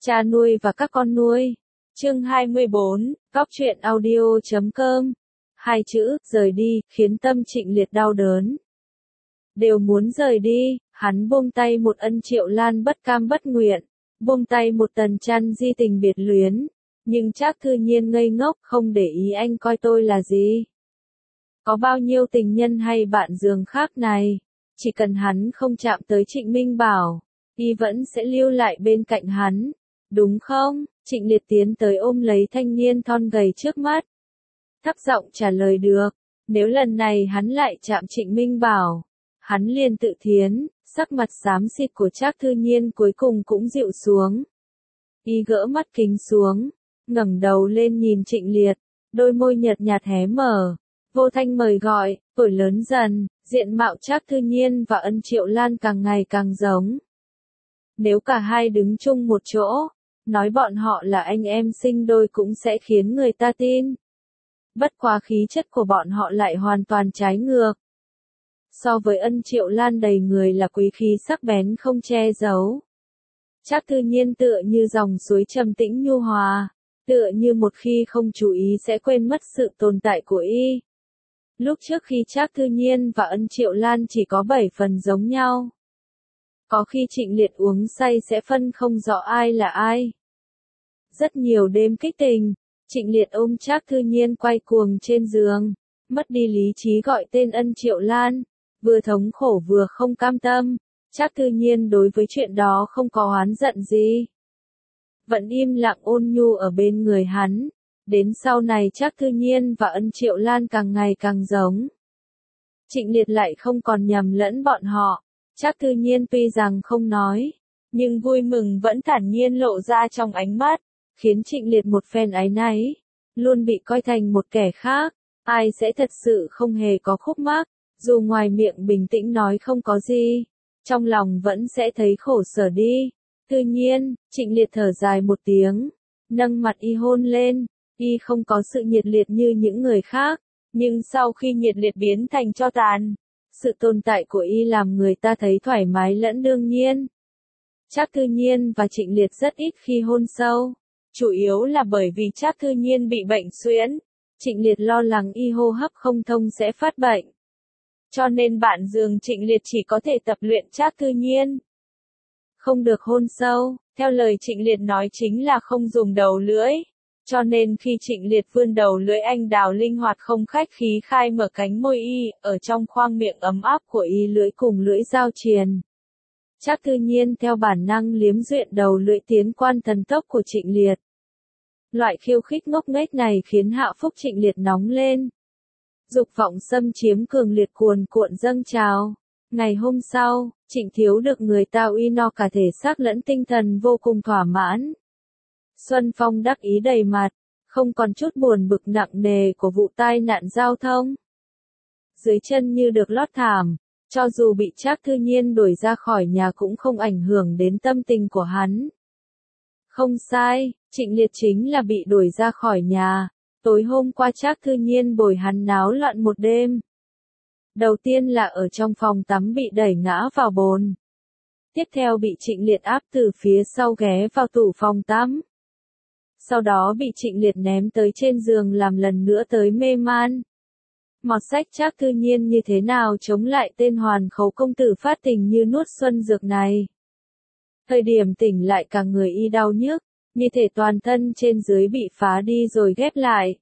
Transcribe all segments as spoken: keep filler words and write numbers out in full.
Cha nuôi và các con nuôi. Chương hai mươi bốn, Góc truyện audio chấm com. Hai chữ, rời đi, khiến tâm Trịnh Liệt đau đớn. Đều muốn rời đi, hắn buông tay một Ân Triệu Lan bất cam bất nguyện, buông tay một Tần Trăn di tình biệt luyến, nhưng Trác Thư Nhiên ngây ngốc không để ý anh coi tôi là gì. Có bao nhiêu tình nhân hay bạn giường khác này, chỉ cần hắn không chạm tới Trịnh Minh Bảo, y vẫn sẽ lưu lại bên cạnh hắn, đúng không? Trịnh Liệt tiến tới ôm lấy thanh niên thon gầy trước mắt. Thấp giọng trả lời được, nếu lần này hắn lại chạm Trịnh Minh Bảo, hắn liền tự thiến, sắc mặt xám xịt của Trác Thư Nhiên cuối cùng cũng dịu xuống. Y gỡ mắt kính xuống, ngẩng đầu lên nhìn Trịnh Liệt, đôi môi nhợt nhạt hé mở, vô thanh mời gọi, tuổi lớn dần, diện mạo Trác Thư Nhiên và Ân Triệu Lan càng ngày càng giống. Nếu cả hai đứng chung một chỗ, nói bọn họ là anh em sinh đôi cũng sẽ khiến người ta tin. Bất quá khí chất của bọn họ lại hoàn toàn trái ngược. So với Ân Triệu Lan đầy người là quý khí sắc bén không che giấu. Trác Thư Nhiên tựa như dòng suối trầm tĩnh nhu hòa, tựa như một khi không chú ý sẽ quên mất sự tồn tại của y. Lúc trước khi Trác Thư Nhiên và Ân Triệu Lan chỉ có bảy phần giống nhau. Có khi Trịnh Liệt uống say sẽ phân không rõ ai là ai. Rất nhiều đêm kích tình, Trịnh Liệt ôm Trác Thư Nhiên quay cuồng trên giường, mất đi lý trí gọi tên Ân Triệu Lan, vừa thống khổ vừa không cam tâm. Trác Thư Nhiên đối với chuyện đó không có oán giận gì, vẫn im lặng ôn nhu ở bên người hắn. Đến sau này Trác Thư Nhiên và Ân Triệu Lan càng ngày càng giống. Trịnh Liệt lại không còn nhầm lẫn bọn họ. Trác Thư Nhiên tuy rằng không nói, nhưng vui mừng vẫn thản nhiên lộ ra trong ánh mắt, khiến Trịnh Liệt một phen áy náy, luôn bị coi thành một kẻ khác. Ai sẽ thật sự không hề có khúc mắc, dù ngoài miệng bình tĩnh nói không có gì, trong lòng vẫn sẽ thấy khổ sở đi. Thư Nhiên, Trịnh Liệt thở dài một tiếng, nâng mặt y hôn lên. Y không có sự nhiệt liệt như những người khác, nhưng sau khi nhiệt liệt biến thành tro tàn, sự tồn tại của y làm người ta thấy thoải mái lẫn đương nhiên. Trác Thư Nhiên và Trịnh Liệt rất ít khi hôn sâu, chủ yếu là bởi vì Trác Thư Nhiên bị bệnh suyễn, Trịnh Liệt lo lắng y hô hấp không thông sẽ phát bệnh. Cho nên bạn giường Trịnh Liệt chỉ có thể tập luyện Trác Thư Nhiên. Không được hôn sâu, theo lời Trịnh Liệt nói chính là không dùng đầu lưỡi. Cho nên khi Trịnh Liệt vươn đầu lưỡi anh đào linh hoạt không khách khí khai mở cánh môi y, ở trong khoang miệng ấm áp của y lưỡi cùng lưỡi giao triền. Trác Thư Nhiên theo bản năng liếm duyện đầu lưỡi tiến quan thần tốc của Trịnh Liệt. Loại khiêu khích ngốc nghếch này khiến hạ phúc Trịnh Liệt nóng lên. Dục vọng xâm chiếm cường liệt cuồn cuộn dâng trào. Ngày hôm sau, Trịnh Thiếu được người ta uy no cả thể xác lẫn tinh thần vô cùng thỏa mãn. Xuân Phong đắc ý đầy mặt, không còn chút buồn bực nặng nề của vụ tai nạn giao thông. Dưới chân như được lót thảm, cho dù bị Trác Thư Nhiên đuổi ra khỏi nhà cũng không ảnh hưởng đến tâm tình của hắn. Không sai, Trịnh Liệt chính là bị đuổi ra khỏi nhà. Tối hôm qua Trác Thư Nhiên bồi hắn náo loạn một đêm. Đầu tiên là ở trong phòng tắm bị đẩy ngã vào bồn. Tiếp theo bị Trịnh Liệt áp từ phía sau ghé vào tủ phòng tắm. Sau đó bị Trịnh Liệt ném tới trên giường làm lần nữa tới mê man. Mọt sách Trác Thư Nhiên như thế nào chống lại tên hoàn khấu công tử phát tình như nuốt xuân dược này. Thời điểm tỉnh lại cả người y đau nhức, như thể toàn thân trên dưới bị phá đi rồi ghép lại.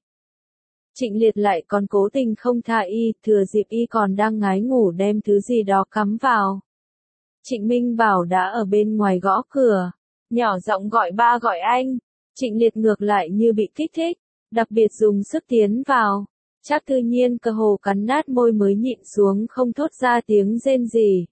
Trịnh Liệt lại còn cố tình không tha y, thừa dịp y còn đang ngái ngủ đem thứ gì đó cắm vào. Trịnh Minh Bảo đã ở bên ngoài gõ cửa, nhỏ giọng gọi ba gọi anh. Trịnh Liệt ngược lại như bị kích thích, đặc biệt dùng sức tiến vào. Trác Thư Nhiên cơ hồ cắn nát môi mới nhịn xuống không thốt ra tiếng rên gì.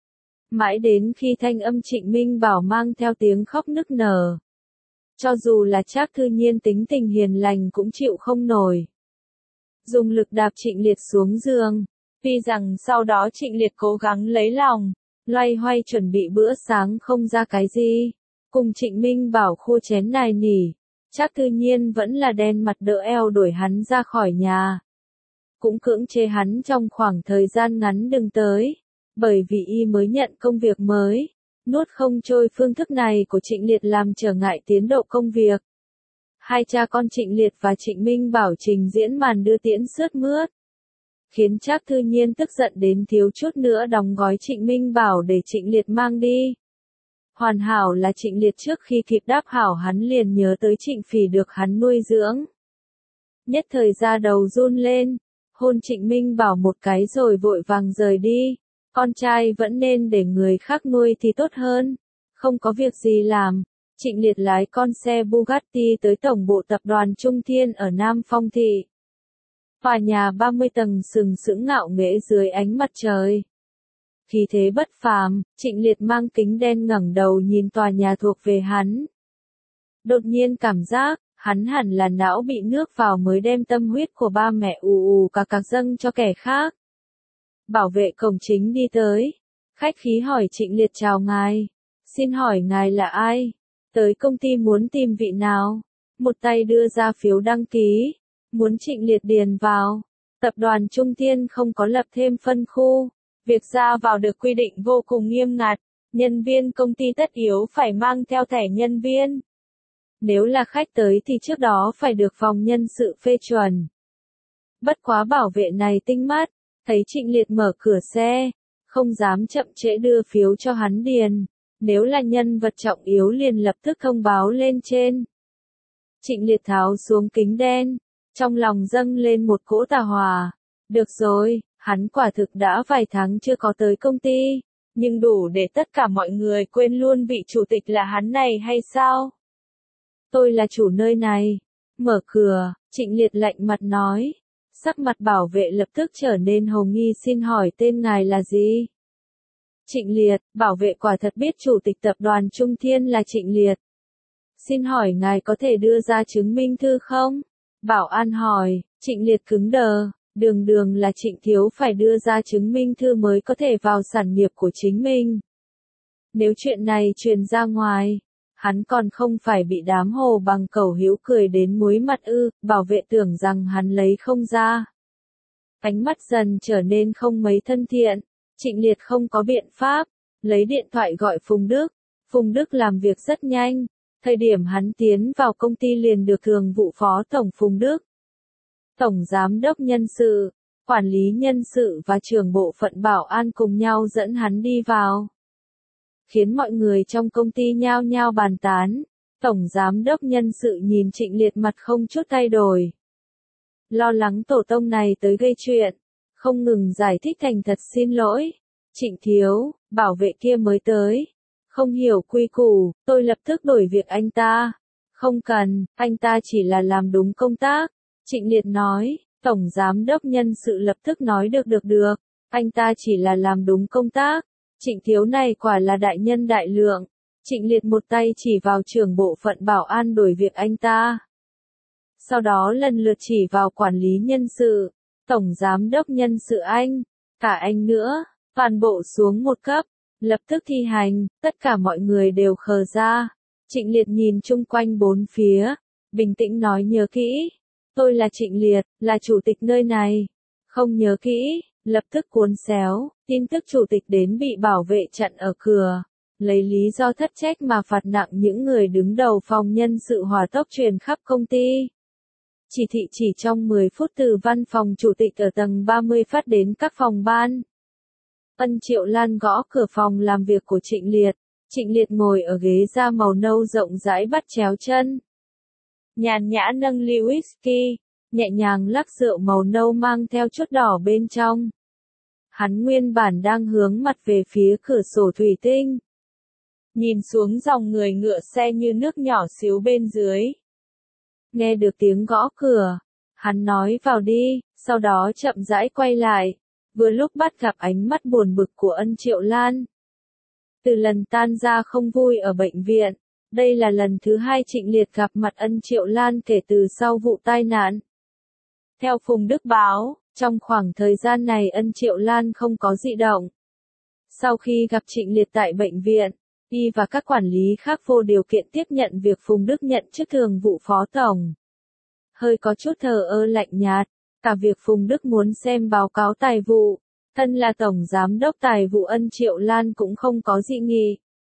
Mãi đến khi thanh âm Trịnh Minh Bảo mang theo tiếng khóc nức nở. Cho dù là Trác Thư Nhiên tính tình hiền lành cũng chịu không nổi. Dùng lực đạp Trịnh Liệt xuống giường. Tuy rằng sau đó Trịnh Liệt cố gắng lấy lòng, loay hoay chuẩn bị bữa sáng không ra cái gì. Cùng Trịnh Minh Bảo khua chén nài nỉ, Trác Thư Nhiên vẫn là đen mặt đỡ eo đuổi hắn ra khỏi nhà. Cũng cưỡng chế hắn trong khoảng thời gian ngắn đừng tới, bởi vì y mới nhận công việc mới, Nuốt không trôi phương thức này của Trịnh Liệt làm trở ngại tiến độ công việc. Hai cha con Trịnh Liệt và Trịnh Minh Bảo trình diễn màn đưa tiễn sướt mướt, khiến Trác Thư Nhiên tức giận đến thiếu chút nữa đóng gói Trịnh Minh Bảo để Trịnh Liệt mang đi. Hoàn hảo là Trịnh Liệt trước khi kịp đáp hảo hắn liền nhớ tới Trịnh Phỉ được hắn nuôi dưỡng. Nhất thời da đầu run lên, hôn Trịnh Minh Bảo một cái rồi vội vàng rời đi. Con trai vẫn nên để người khác nuôi thì tốt hơn. Không có việc gì làm, Trịnh Liệt lái con xe Bugatti tới tổng bộ tập đoàn Trung Thiên ở Nam Phong Thị. Tòa nhà ba mươi tầng sừng sững ngạo nghễ dưới ánh mặt trời. Khí thế bất phàm, Trịnh Liệt mang kính đen ngẩng đầu nhìn tòa nhà thuộc về hắn. Đột nhiên cảm giác, hắn hẳn là não bị nước vào mới đem tâm huyết của ba mẹ ù ù cạc cạc dâng cho kẻ khác. Bảo vệ cổng chính đi tới, khách khí hỏi Trịnh Liệt chào ngài. Xin hỏi ngài là ai? Tới công ty muốn tìm vị nào? Một tay đưa ra phiếu đăng ký, muốn Trịnh Liệt điền vào. Tập đoàn Trung Thiên không có lập thêm phân khu. Việc ra vào được quy định vô cùng nghiêm ngặt, nhân viên công ty tất yếu phải mang theo thẻ nhân viên. Nếu là khách tới thì trước đó phải được phòng nhân sự phê chuẩn. Bất quá bảo vệ này tinh mắt, thấy Trịnh Liệt mở cửa xe, không dám chậm trễ đưa phiếu cho hắn điền. Nếu là nhân vật trọng yếu liền lập tức thông báo lên trên. Trịnh Liệt tháo xuống kính đen, trong lòng dâng lên một cỗ tà hòa. Được rồi, hắn quả thực đã vài tháng chưa có tới công ty, nhưng đủ để tất cả mọi người quên luôn vị chủ tịch là hắn này hay sao? Tôi là chủ nơi này. Mở cửa, Trịnh Liệt lạnh mặt nói. Sắc mặt bảo vệ lập tức trở nên hồng nghi. Xin hỏi tên ngài là gì? Trịnh Liệt. Bảo vệ quả thật biết chủ tịch tập đoàn Trung Thiên là Trịnh Liệt. Xin hỏi ngài có thể đưa ra chứng minh thư không? Bảo an hỏi. Trịnh Liệt cứng đờ. Đường đường là Trịnh thiếu phải đưa ra chứng minh thư mới có thể vào sản nghiệp của chính mình. Nếu chuyện này truyền ra ngoài, hắn còn không phải bị đám hồ bằng cẩu hiếu cười đến muối mặt ư? Bảo vệ tưởng rằng hắn lấy không ra. Ánh mắt dần trở nên không mấy thân thiện. Trịnh Liệt không có biện pháp, lấy điện thoại gọi Phùng Đức. Phùng Đức làm việc rất nhanh. Thời điểm hắn tiến vào công ty liền được thường vụ phó tổng Phùng Đức, tổng giám đốc nhân sự, quản lý nhân sự và trưởng bộ phận bảo an cùng nhau dẫn hắn đi vào. Khiến mọi người trong công ty nhao nhao bàn tán. Tổng giám đốc nhân sự nhìn Trịnh Liệt mặt không chút thay đổi. Lo lắng tổ tông này tới gây chuyện, không ngừng giải thích thành thật xin lỗi. Trịnh thiếu, bảo vệ kia mới tới. Không hiểu quy củ, tôi lập tức đổi việc anh ta. Không cần, anh ta chỉ là làm đúng công tác. Trịnh Liệt nói. Tổng giám đốc nhân sự lập tức nói được được được. Anh ta chỉ là làm đúng công tác. Trịnh thiếu này quả là đại nhân đại lượng. Trịnh Liệt một tay chỉ vào trưởng bộ phận bảo an đổi việc anh ta. Sau đó lần lượt chỉ vào quản lý nhân sự, tổng giám đốc nhân sự anh, cả anh nữa, toàn bộ xuống một cấp, lập tức thi hành, tất cả mọi người đều khờ ra. Trịnh Liệt nhìn chung quanh bốn phía, bình tĩnh nói nhớ kỹ, tôi là Trịnh Liệt, là chủ tịch nơi này. Không nhớ kỹ, lập tức cuốn xéo, tin tức chủ tịch đến bị bảo vệ chặn ở cửa. Lấy lý do thất trách mà phạt nặng những người đứng đầu phòng nhân sự hỏa tốc truyền khắp công ty. Chỉ thị chỉ trong mười phút từ văn phòng chủ tịch ở tầng ba mươi phát đến các phòng ban. Ân Triệu Lan gõ cửa phòng làm việc của Trịnh Liệt. Trịnh Liệt ngồi ở ghế da màu nâu rộng rãi bắt chéo chân. Nhàn nhã nâng ly whisky, nhẹ nhàng lắc rượu màu nâu mang theo chút đỏ bên trong. Hắn nguyên bản đang hướng mặt về phía cửa sổ thủy tinh. Nhìn xuống dòng người ngựa xe như nước nhỏ xíu bên dưới. Nghe được tiếng gõ cửa, hắn nói vào đi, sau đó chậm rãi quay lại, vừa lúc bắt gặp ánh mắt buồn bực của Ân Triệu Lan. Từ lần tan ra không vui ở bệnh viện, đây là lần thứ hai Trịnh Liệt gặp mặt Ân Triệu Lan kể từ sau vụ tai nạn. Theo Phùng Đức báo, trong khoảng thời gian này Ân Triệu Lan không có dị động. Sau khi gặp Trịnh Liệt tại bệnh viện, y và các quản lý khác vô điều kiện tiếp nhận việc Phùng Đức nhận chức thường vụ phó tổng. Hơi có chút thờ ơ lạnh nhạt, cả việc Phùng Đức muốn xem báo cáo tài vụ, thân là tổng giám đốc tài vụ Ân Triệu Lan cũng không có dị nghị.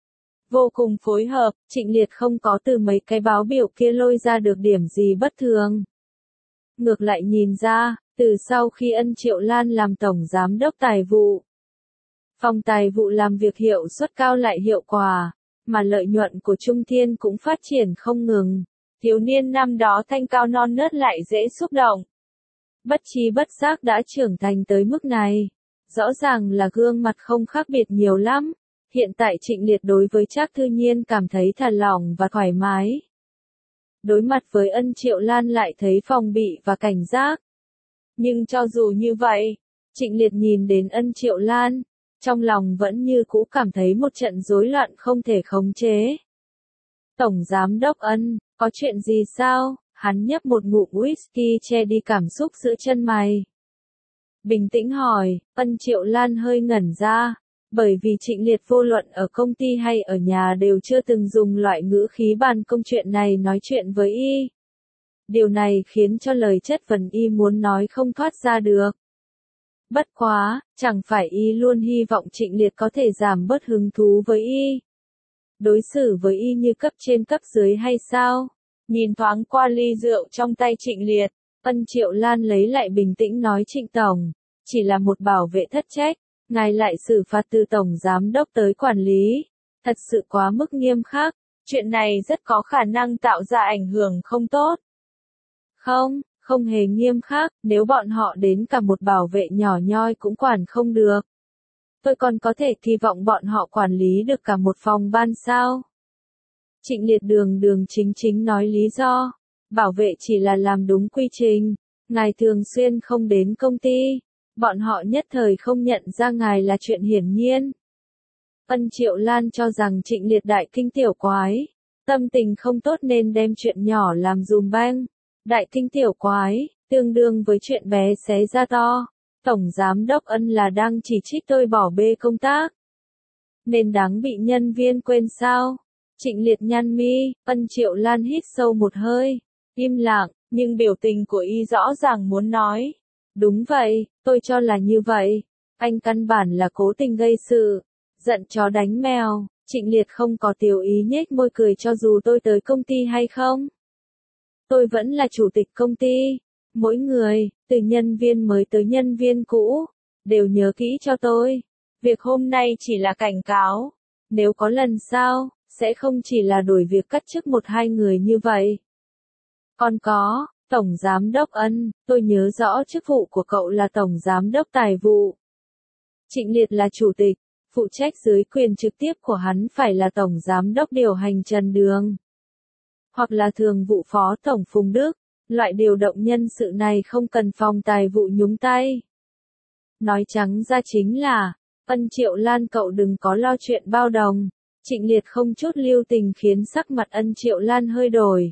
vô cùng phối hợp, Trịnh Liệt không có từ mấy cái báo biểu kia lôi ra được điểm gì bất thường. Ngược lại nhìn ra, từ sau khi Ân Triệu Lan làm tổng giám đốc tài vụ, phòng tài vụ làm việc hiệu suất cao lại hiệu quả, mà lợi nhuận của Trung Thiên cũng phát triển không ngừng. Thiếu niên năm đó thanh cao non nớt lại dễ xúc động. Bất trí bất giác đã trưởng thành tới mức này. Rõ ràng là gương mặt không khác biệt nhiều lắm. Hiện tại Trịnh Liệt đối với Trác Thư Nhiên cảm thấy thả lỏng và thoải mái. Đối mặt với Ân Triệu Lan lại thấy phòng bị và cảnh giác. Nhưng cho dù như vậy, Trịnh Liệt nhìn đến Ân Triệu Lan, trong lòng vẫn như cũ cảm thấy một trận rối loạn không thể khống chế. Tổng giám đốc Ân, có chuyện gì sao? Hắn nhấp một ngụm whisky che đi cảm xúc giữa chân mày. Bình tĩnh hỏi, Ân Triệu Lan hơi ngẩn ra, bởi vì Trịnh Liệt vô luận ở công ty hay ở nhà đều chưa từng dùng loại ngữ khí bàn công chuyện này nói chuyện với y. Điều này khiến cho lời chất vấn y muốn nói không thoát ra được. Bất quá, chẳng phải y luôn hy vọng Trịnh Liệt có thể giảm bớt hứng thú với y. Đối xử với y như cấp trên cấp dưới hay sao? Nhìn thoáng qua ly rượu trong tay Trịnh Liệt, Ân Triệu Lan lấy lại bình tĩnh nói Trịnh Tổng, chỉ là một bảo vệ thất trách, ngài lại xử phạt từ Tổng Giám đốc tới quản lý. Thật sự quá mức nghiêm khắc, chuyện này rất có khả năng tạo ra ảnh hưởng không tốt. Không, không hề nghiêm khắc, nếu bọn họ đến cả một bảo vệ nhỏ nhoi cũng quản không được. Tôi còn có thể kỳ vọng bọn họ quản lý được cả một phòng ban sao? Trịnh Liệt đường đường chính chính nói lý do, bảo vệ chỉ là làm đúng quy trình, ngài thường xuyên không đến công ty, bọn họ nhất thời không nhận ra ngài là chuyện hiển nhiên. Ân Triệu Lan cho rằng Trịnh Liệt đại kinh tiểu quái, tâm tình không tốt nên đem chuyện nhỏ làm dùm beng. Đại kinh tiểu quái, tương đương với chuyện bé xé ra to. Tổng giám đốc Ân là đang chỉ trích tôi bỏ bê công tác. Nên đáng bị nhân viên quên sao? Trịnh Liệt nhăn mi, Ân Triệu Lan hít sâu một hơi, im lặng, nhưng biểu tình của y rõ ràng muốn nói. Đúng vậy, tôi cho là như vậy. Anh căn bản là cố tình gây sự, giận chó đánh mèo. Trịnh Liệt không có tiểu ý nhếch môi cười cho dù tôi tới công ty hay không. Tôi vẫn là chủ tịch công ty. Mỗi người, từ nhân viên mới tới nhân viên cũ, đều nhớ kỹ cho tôi. Việc hôm nay chỉ là cảnh cáo. Nếu có lần sau, sẽ không chỉ là đổi việc cắt chức một hai người như vậy. Còn có, Tổng Giám đốc Ân, tôi nhớ rõ chức vụ của cậu là Tổng Giám đốc Tài vụ. Trịnh Liệt là chủ tịch, phụ trách dưới quyền trực tiếp của hắn phải là Tổng Giám đốc điều hành Trần Đường. Hoặc là thường vụ phó Tổng Phùng Đức, loại điều động nhân sự này không cần phòng tài vụ nhúng tay. Nói trắng ra chính là, Ân Triệu Lan cậu đừng có lo chuyện bao đồng. Trịnh Liệt không chút lưu tình khiến sắc mặt Ân Triệu Lan hơi đổi.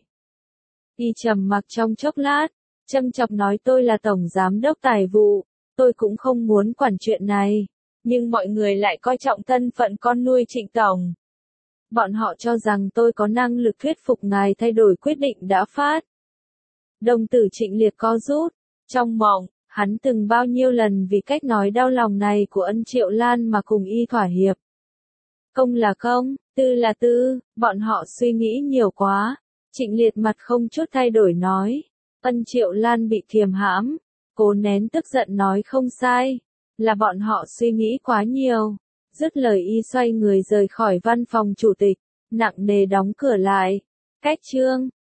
Y trầm mặc trong chốc lát, châm chọc nói tôi là Tổng Giám đốc Tài vụ, tôi cũng không muốn quản chuyện này. Nhưng mọi người lại coi trọng thân phận con nuôi Trịnh Tổng. Bọn họ cho rằng tôi có năng lực thuyết phục ngài thay đổi quyết định đã phát. Đồng tử Trịnh Liệt co rút. Trong mộng, hắn từng bao nhiêu lần vì cách nói đau lòng này của Ân Triệu Lan mà cùng y thỏa hiệp. Công là công, tư là tư, bọn họ suy nghĩ nhiều quá. Trịnh Liệt mặt không chút thay đổi nói. Ân Triệu Lan bị kiềm hãm, cố nén tức giận nói không sai. Là bọn họ suy nghĩ quá nhiều. Dứt lời y xoay người rời khỏi văn phòng chủ tịch, nặng nề đóng cửa lại. Cách chương